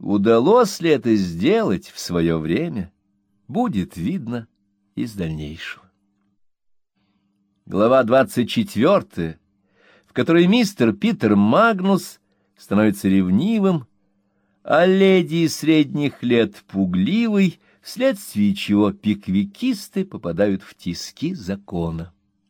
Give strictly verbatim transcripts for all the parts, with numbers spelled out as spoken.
Удалось ли это сделать в свое время, будет видно из дальнейшего. Глава двадцать четвёртая, в которой мистер Питер Магнус становится ревнивым, а леди средних лет пугливой, вследствие чего пиквикисты попадают в тиски закона.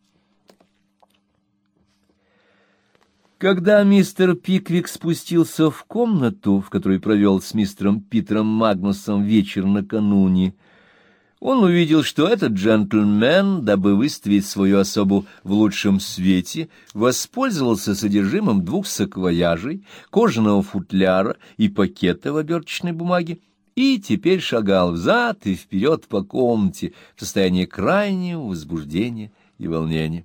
Когда мистер Пиквик спустился в комнату, в которой провел с мистером Питером Магнусом вечер накануне, он увидел, что этот джентльмен, дабы выставить свою особу в лучшем свете, воспользовался содержимым двух саквояжей, кожаного футляра и пакета в оберточной бумаге, и теперь шагал взад и вперед по комнате в состоянии крайнего возбуждения и волнения.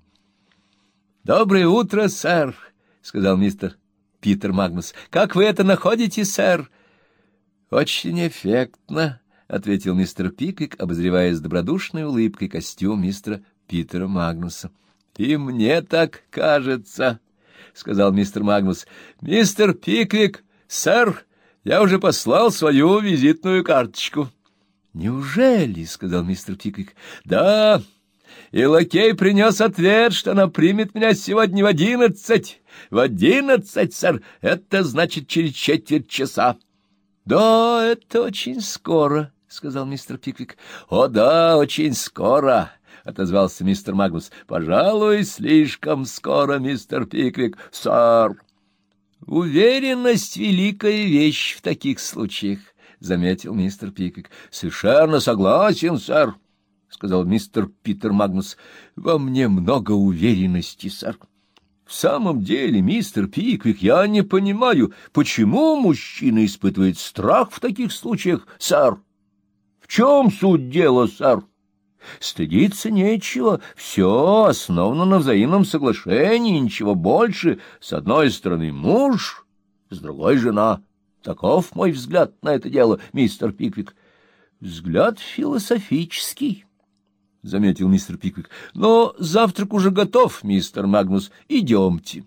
— Доброе утро, сэр! — сказал мистер Питер Магнус. — Как вы это находите, сэр? — Очень эффектно, — ответил мистер Пиквик, обозревая с добродушной улыбкой костюм мистера Питера Магнуса. — И мне так кажется, — сказал мистер Магнус. — Мистер Пиквик, сэр, я уже послал свою визитную карточку. — Неужели? — сказал мистер Пиквик. — Да, и лакей принес ответ, что она примет меня сегодня в одиннадцать. В одиннадцать, сэр, это значит через четверть часа. — Да, это очень скоро, — сказал мистер Пиквик. — О, да, очень скоро, — отозвался мистер Магнус. — Пожалуй, слишком скоро, мистер Пиквик, сэр. — Уверенность — великая вещь в таких случаях, — заметил мистер Пиквик. — Совершенно согласен, сэр, — сказал мистер Питер Магнус. — Во мне много уверенности, сэр. В самом деле, мистер Пиквик, я не понимаю, почему мужчина испытывает страх в таких случаях, сэр? В чем суть дела, сэр? Стыдиться нечего, все основано на взаимном соглашении, ничего больше. С одной стороны муж, с другой жена. Таков мой взгляд на это дело, мистер Пиквик. Взгляд философический, — заметил мистер Пиквик. — Но завтрак уже готов, мистер Магнус. Идемте.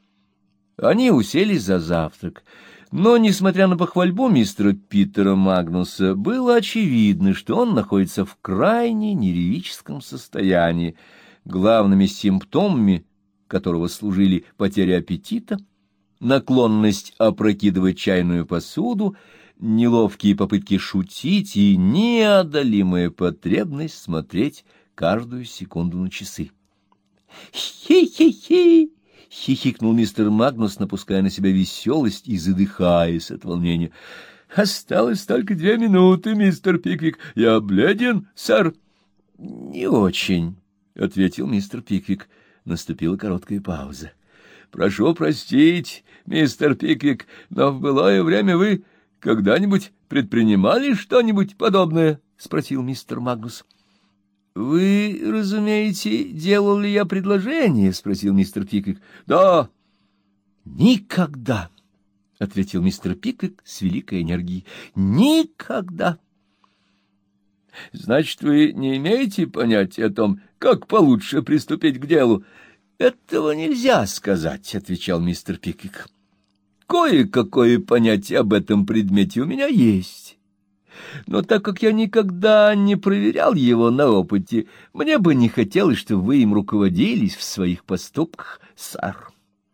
Они уселись за завтрак. Но, несмотря на похвальбу мистера Питера Магнуса, было очевидно, что он находится в крайне нервическом состоянии, главными симптомами которого служили потеря аппетита, наклонность опрокидывать чайную посуду, неловкие попытки шутить и неодолимая потребность смотреть каждую секунду на часы. «Хи-хи-хи!» — хихикнул мистер Магнус, напуская на себя веселость и задыхаясь от волнения. «Осталось только две минуты, мистер Пиквик. Я бледен, сэр?» «Не очень», — ответил мистер Пиквик. Наступила короткая пауза. «Прошу простить, мистер Пиквик, но в былое время вы когда-нибудь предпринимали что-нибудь подобное?» — спросил мистер Магнус. — Вы, разумеете, делал ли я предложение? — спросил мистер Пиквик. — Да. — Никогда, — ответил мистер Пиквик с великой энергией. — Никогда. — Значит, вы не имеете понятия о том, как получше приступить к делу? — Этого нельзя сказать, — отвечал мистер Пиквик. — Кое-какое понятие об этом предмете у меня есть. Но так как я никогда не проверял его на опыте, мне бы не хотелось, чтобы вы им руководились в своих поступках, сэр.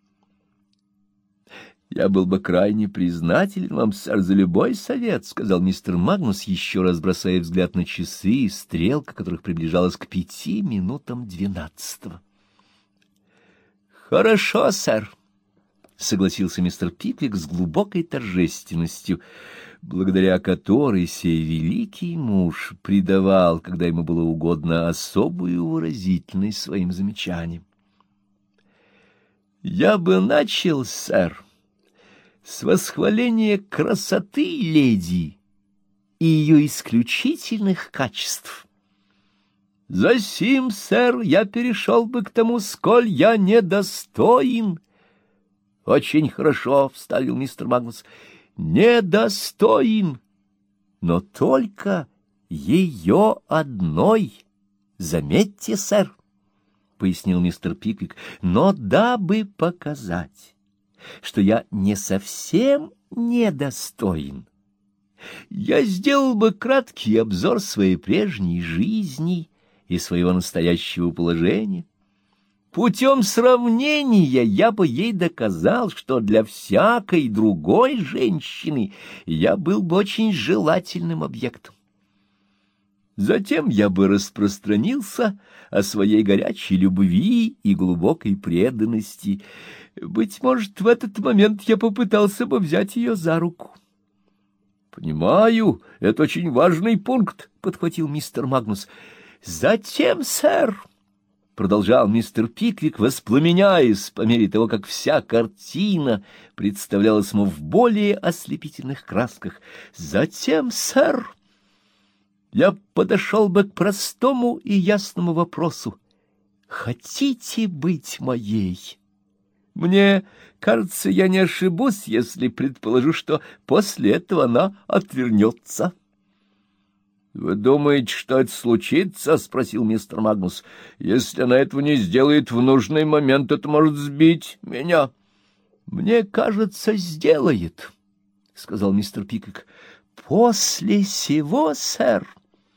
— Я был бы крайне признателен вам, сэр, за любой совет, — сказал мистер Магнус, еще раз бросая взгляд на часы, стрелка которых приближалась к пяти минутам двенадцатого. — Хорошо, сэр, — согласился мистер Пиквик с глубокой торжественностью, благодаря которой сей великий муж придавал, когда ему было угодно, особую выразительность своим замечаниям. — Я бы начал, сэр, с восхваления красоты леди и ее исключительных качеств. Засим, сэр, я перешел бы к тому, сколь я недостоин. — Очень хорошо, — вставил мистер Магнус. — Недостоин, но только ее одной. Заметьте, сэр, — пояснил мистер Пиквик, — но дабы показать, что я не совсем недостоин, я сделал бы краткий обзор своей прежней жизни и своего настоящего положения. Путем сравнения я бы ей доказал, что для всякой другой женщины я был бы очень желательным объектом. Затем я бы распространился о своей горячей любви и глубокой преданности. Быть может, в этот момент я попытался бы взять ее за руку. — Понимаю, это очень важный пункт, — подхватил мистер Магнус. — Затем, сэр, — продолжал мистер Пиквик, воспламеняясь по мере того, как вся картина представлялась ему в более ослепительных красках, — затем, сэр, я подошел бы к простому и ясному вопросу. Хотите быть моей? Мне кажется, я не ошибусь, если предположу, что после этого она отвернется. — Вы думаете, что это случится? — спросил мистер Магнус. — Если она этого не сделает в нужный момент, это может сбить меня. — Мне кажется, сделает, — сказал мистер Пиквик. — После сего, сэр,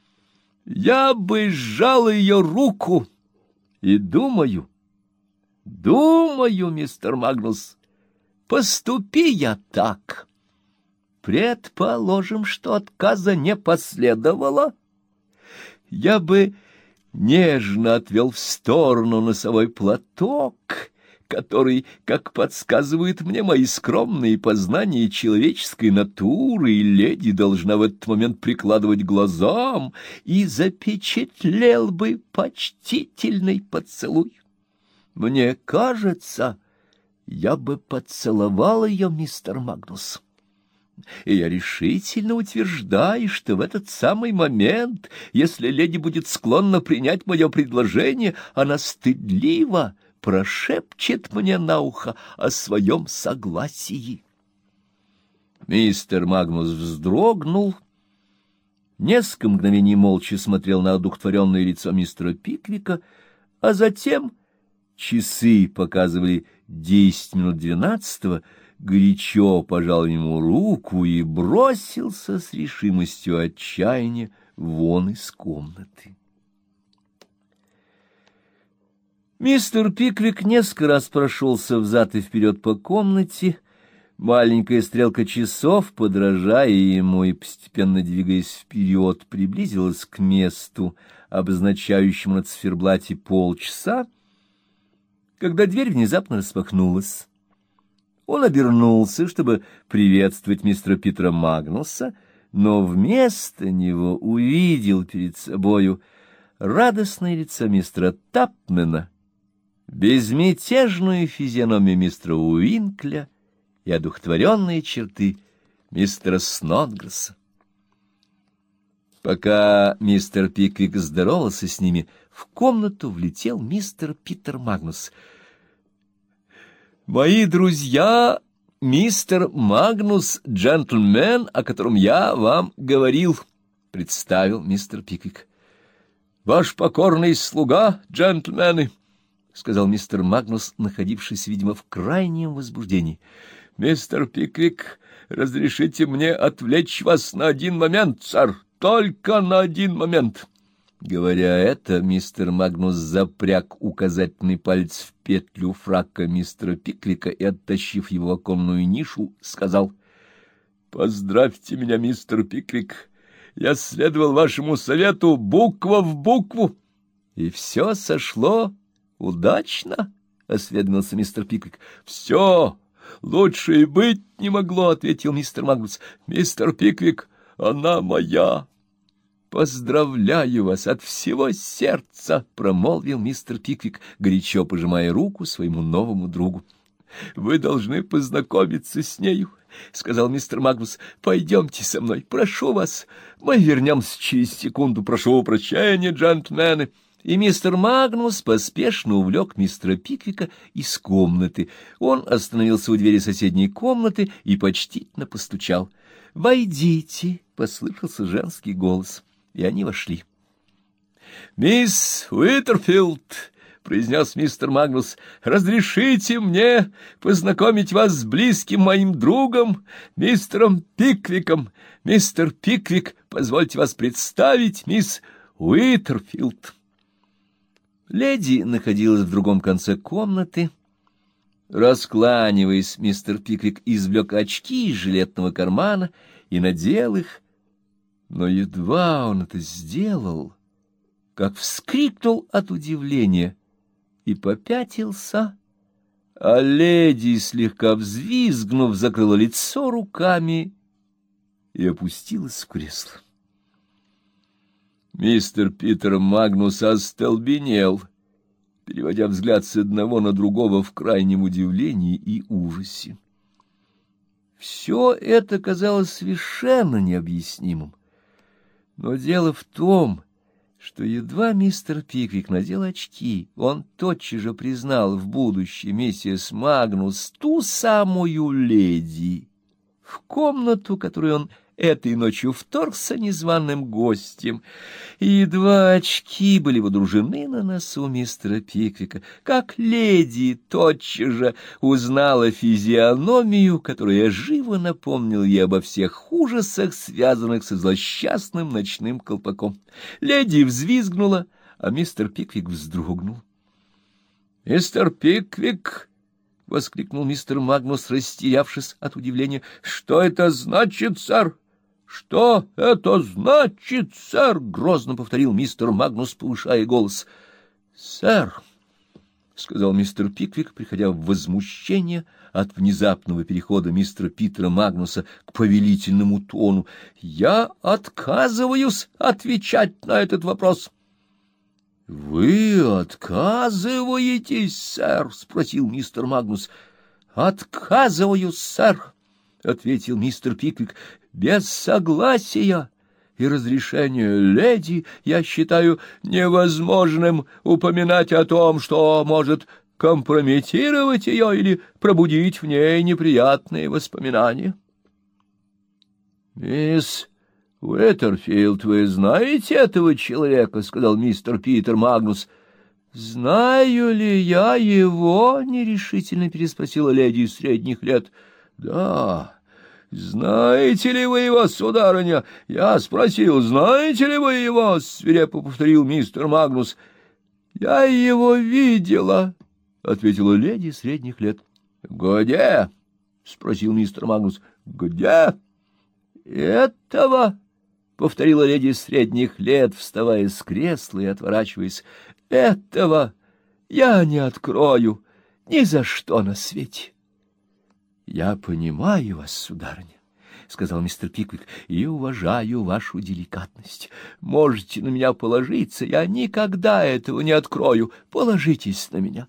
я бы сжал ее руку и думаю, думаю, мистер Магнус, поступи я так. Предположим, что отказа не последовало. Я бы нежно отвел в сторону носовой платок, который, как подсказывают мне мои скромные познания человеческой натуры, и леди должна в этот момент прикладывать глазам, и запечатлел бы почтительный поцелуй. Мне кажется, я бы поцеловал ее, мистер Магнус. И я решительно утверждаю, что в этот самый момент, если леди будет склонна принять мое предложение, она стыдливо прошепчет мне на ухо о своем согласии. Мистер Магнус вздрогнул, несколько мгновений молча смотрел на одухотворенное лицо мистера Пиквика, а затем часы показывали десять минут двенадцатого, горячо пожал ему руку и бросился с решимостью отчаяния вон из комнаты. Мистер Пиквик несколько раз прошелся взад и вперед по комнате. Маленькая стрелка часов, подражая ему и постепенно двигаясь вперед, приблизилась к месту, обозначающему на циферблате полчаса, когда дверь внезапно распахнулась. Он обернулся, чтобы приветствовать мистера Питера Магнуса, но вместо него увидел перед собою радостное лицо мистера Тапмена, безмятежную физиономию мистера Уинкля и одухотворенные черты мистера Снодгресса. Пока мистер Пиквик здоровался с ними, в комнату влетел мистер Питер Магнус. «Мои друзья, мистер Магнус, джентльмен, о котором я вам говорил», — представил мистер Пиквик. «Ваш покорный слуга, джентльмены», — сказал мистер Магнус, находившийся, видимо, в крайнем возбуждении. — Мистер Пиквик, разрешите мне отвлечь вас на один момент, сэр, только на один момент. Говоря это, мистер Магнус запряг указательный палец в петлю фрака мистера Пиквика и, оттащив его в оконную нишу, сказал: — Поздравьте меня, мистер Пиквик, я следовал вашему совету буква в букву, и все сошло удачно, — осведомился мистер Пиквик. — Все лучше и быть не могло, — ответил мистер Магнус. — Мистер Пиквик, она моя. — Поздравляю вас от всего сердца, — промолвил мистер Пиквик, горячо пожимая руку своему новому другу. — Вы должны познакомиться с нею, — сказал мистер Магнус. — Пойдемте со мной, прошу вас. Мы вернемся через секунду. Прошу прощения, джентльмены. И мистер Магнус поспешно увлек мистера Пиквика из комнаты. Он остановился у двери соседней комнаты и почтительно постучал. «Войдите!» — послышался женский голос, и они вошли. «Мисс Уитерфилд!» — — произнес мистер Магнус, — разрешите мне познакомить вас с близким моим другом, мистером Пиквиком. Мистер Пиквик, позвольте вас представить, мисс Уитерфилд. Леди находилась в другом конце комнаты. Раскланиваясь, мистер Пиквик извлек очки из жилетного кармана и надел их, но едва он это сделал, как вскрикнул от удивления и попятился, а леди, слегка взвизгнув, закрыла лицо руками и опустилась в кресло. Мистер Питер Магнус остолбенел, переводя взгляд с одного на другого в крайнем удивлении и ужасе. Все это казалось совершенно необъяснимым, но дело в том, что едва мистер Пиквик надел очки, он тотчас же признал в будущем миссис Магнус ту самую леди, в комнату, которую он этой ночью вторгся незваным гостем, и едва очки были водружены на носу мистера Пиквика, как леди тотчас же узнала физиономию, которая живо напомнила ей обо всех ужасах, связанных со злосчастным ночным колпаком. Леди взвизгнула, а мистер Пиквик вздрогнул. — Мистер Пиквик! — воскликнул мистер Магнус, растерявшись от удивления. — Что это значит, сэр? — Что это значит, сэр? — грозно повторил мистер Магнус, повышая голос. — Сэр, — сказал мистер Пиквик, приходя в возмущение от внезапного перехода мистера Питера Магнуса к повелительному тону, — я отказываюсь отвечать на этот вопрос. — Вы отказываетесь, сэр? — спросил мистер Магнус. — Отказываюсь, сэр, — ответил мистер Пиквик. — Без согласия и разрешения леди я считаю невозможным упоминать о том, что может компрометировать ее или пробудить в ней неприятные воспоминания. — Мисс Уитерфилд, вы знаете этого человека? — сказал мистер Питер Магнус. — Знаю ли я его? — нерешительно переспросила леди средних лет. — Да... — Знаете ли вы его, сударыня? Я спросил, знаете ли вы его? — свирепо повторил мистер Магнус. — Я его видела, — ответила леди средних лет. — Где? — спросил мистер Магнус. — Где? — Этого, — повторила леди средних лет, вставая с кресла и отворачиваясь. — Этого я не открою ни за что на свете. — Я понимаю вас, сударыня, — сказал мистер Пиквик, — и уважаю вашу деликатность. Можете на меня положиться, я никогда этого не открою. Положитесь на меня.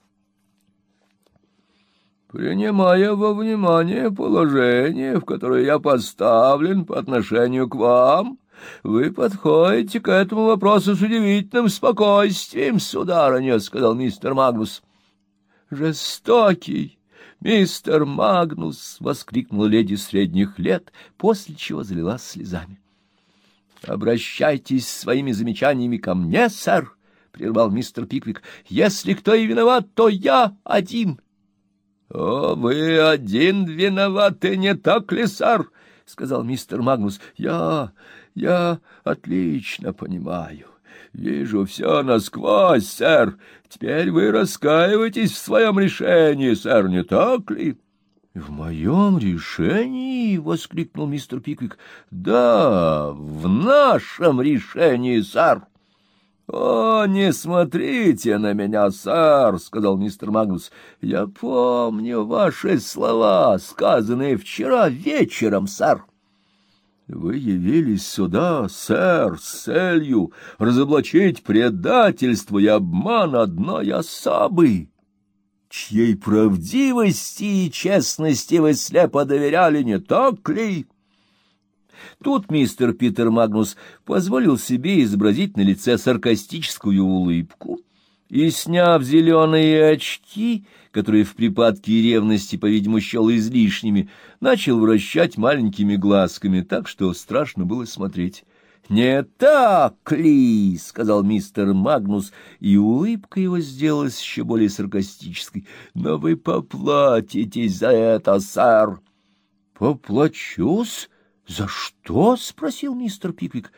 — Принимая во внимание положение, в которое я поставлен по отношению к вам, вы подходите к этому вопросу с удивительным спокойствием, сударыня, — сказал мистер Магнус. — Жестокий мистер Магнус! — воскликнула леди средних лет, после чего залилась слезами. — Обращайтесь с своими замечаниями ко мне, сэр, — прервал мистер Пиквик. — Если кто и виноват, то я один. — О, вы один виноваты, не так ли, сэр? — сказал мистер Магнус. — Я... я отлично понимаю. Вижу все насквозь, сэр. Теперь вы раскаиваетесь в своем решении, сэр, не так ли? — В моем решении? — воскликнул мистер Пиквик. — Да, в нашем решении, сэр. — О, не смотрите на меня, сэр, — сказал мистер Магнус. — Я помню ваши слова, сказанные вчера вечером, сэр. Вы явились сюда, сэр, с целью разоблачить предательство и обман одной особы, чьей правдивости и честности вы слепо доверяли, не так ли? Тут мистер Питер Магнус позволил себе изобразить на лице саркастическую улыбку и, сняв зеленые очки, которые в припадке ревности, по-видимому, счел излишними, начал вращать маленькими глазками так, что страшно было смотреть. «Не так ли?» — сказал мистер Магнус, и улыбка его сделалась еще более саркастической. «Но вы поплатитесь за это, сэр». «Поплачусь? За что?» — спросил мистер Пиквик.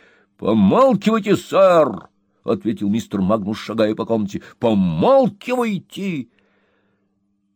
«Помалкивайте, сэр!» — ответил мистер Магнус, шагая по комнате. «Помалкивайте!»